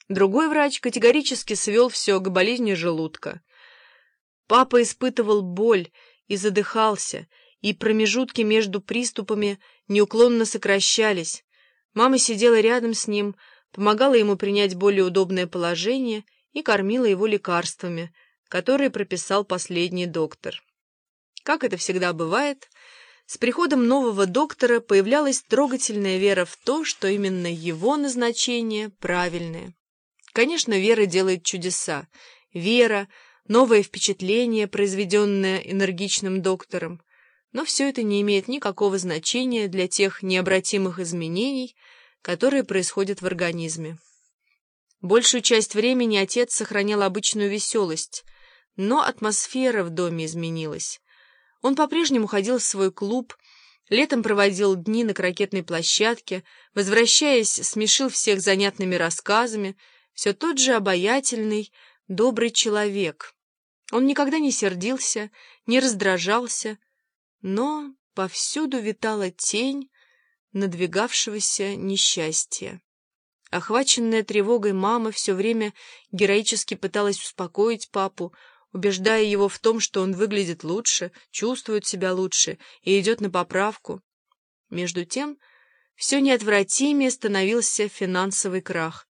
Другой врач категорически свел все к болезни желудка. Папа испытывал боль и задыхался, и промежутки между приступами неуклонно сокращались. Мама сидела рядом с ним, помогала ему принять более удобное положение и кормила его лекарствами, которые прописал последний доктор. Как это всегда бывает, с приходом нового доктора появлялась трогательная вера в то, что именно его назначение правильное. Конечно, вера делает чудеса. Вера, новое впечатление, произведенное энергичным доктором. Но все это не имеет никакого значения для тех необратимых изменений, которые происходят в организме. Большую часть времени отец сохранял обычную веселость, но атмосфера в доме изменилась. Он по-прежнему ходил в свой клуб, летом проводил дни на крокетной площадке, возвращаясь, смешил всех занятными рассказами, все тот же обаятельный, добрый человек. Он никогда не сердился, не раздражался, но повсюду витала тень надвигавшегося несчастья. Охваченная тревогой мама все время героически пыталась успокоить папу, убеждая его в том, что он выглядит лучше, чувствует себя лучше и идет на поправку. Между тем, все неотвратимее становился финансовый крах.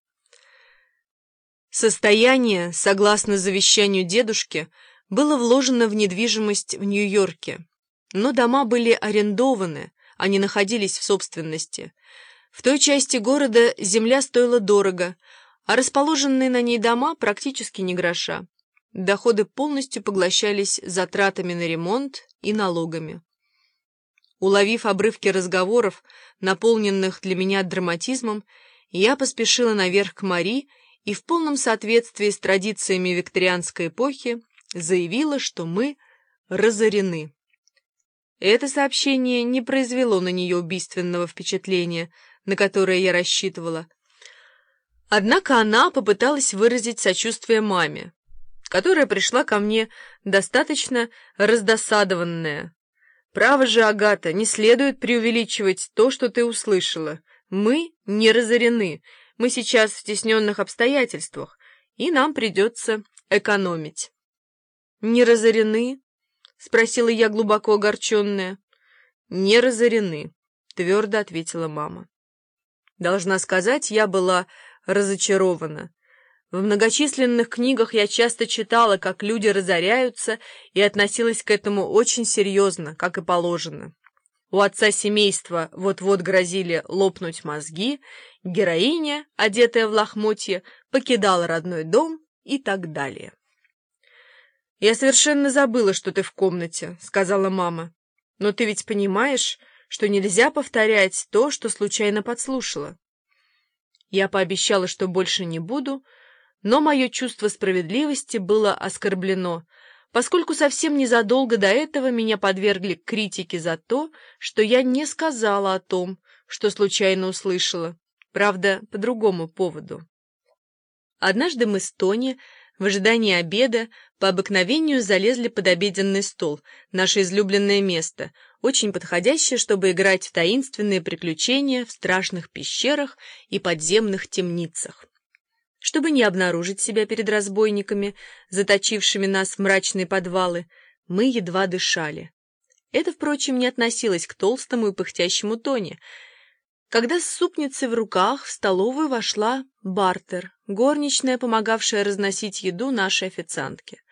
Состояние, согласно завещанию дедушки, было вложено в недвижимость в Нью-Йорке, но дома были арендованы, а не находились в собственности. В той части города земля стоила дорого, а расположенные на ней дома практически ни гроша. Доходы полностью поглощались затратами на ремонт и налогами. Уловив обрывки разговоров, наполненных для меня драматизмом, я поспешила наверх к Мари и в полном соответствии с традициями викторианской эпохи заявила, что мы разорены. Это сообщение не произвело на нее убийственного впечатления, на которое я рассчитывала. Однако она попыталась выразить сочувствие маме, которая пришла ко мне достаточно раздосадованная. «Право же, Агата, не следует преувеличивать то, что ты услышала. Мы не разорены, мы сейчас в стесненных обстоятельствах, и нам придется экономить». «Не разорены?» — спросила я, глубоко огорченная. «Не разорены», — твердо ответила мама. Должна сказать, я была разочарована. В многочисленных книгах я часто читала, как люди разоряются, и относилась к этому очень серьезно, как и положено. У отца семейства вот-вот грозили лопнуть мозги, героиня, одетая в лохмотья, покидала родной дом и так далее. «Я совершенно забыла, что ты в комнате», — сказала мама. «Но ты ведь понимаешь, что нельзя повторять то, что случайно подслушала». Я пообещала, что больше не буду, но мое чувство справедливости было оскорблено, поскольку совсем незадолго до этого меня подвергли критике за то, что я не сказала о том, что случайно услышала, правда, по другому поводу. Однажды мы с Тони в ожидании обеда по обыкновению залезли под обеденный стол, наше излюбленное место, очень подходящее, чтобы играть в таинственные приключения в страшных пещерах и подземных темницах. Чтобы не обнаружить себя перед разбойниками, заточившими нас в мрачные подвалы, мы едва дышали. Это, впрочем, не относилось к толстому и пыхтящему Тони. Когда с супницей в руках в столовую вошла Бартер, горничная, помогавшая разносить еду нашей официантке.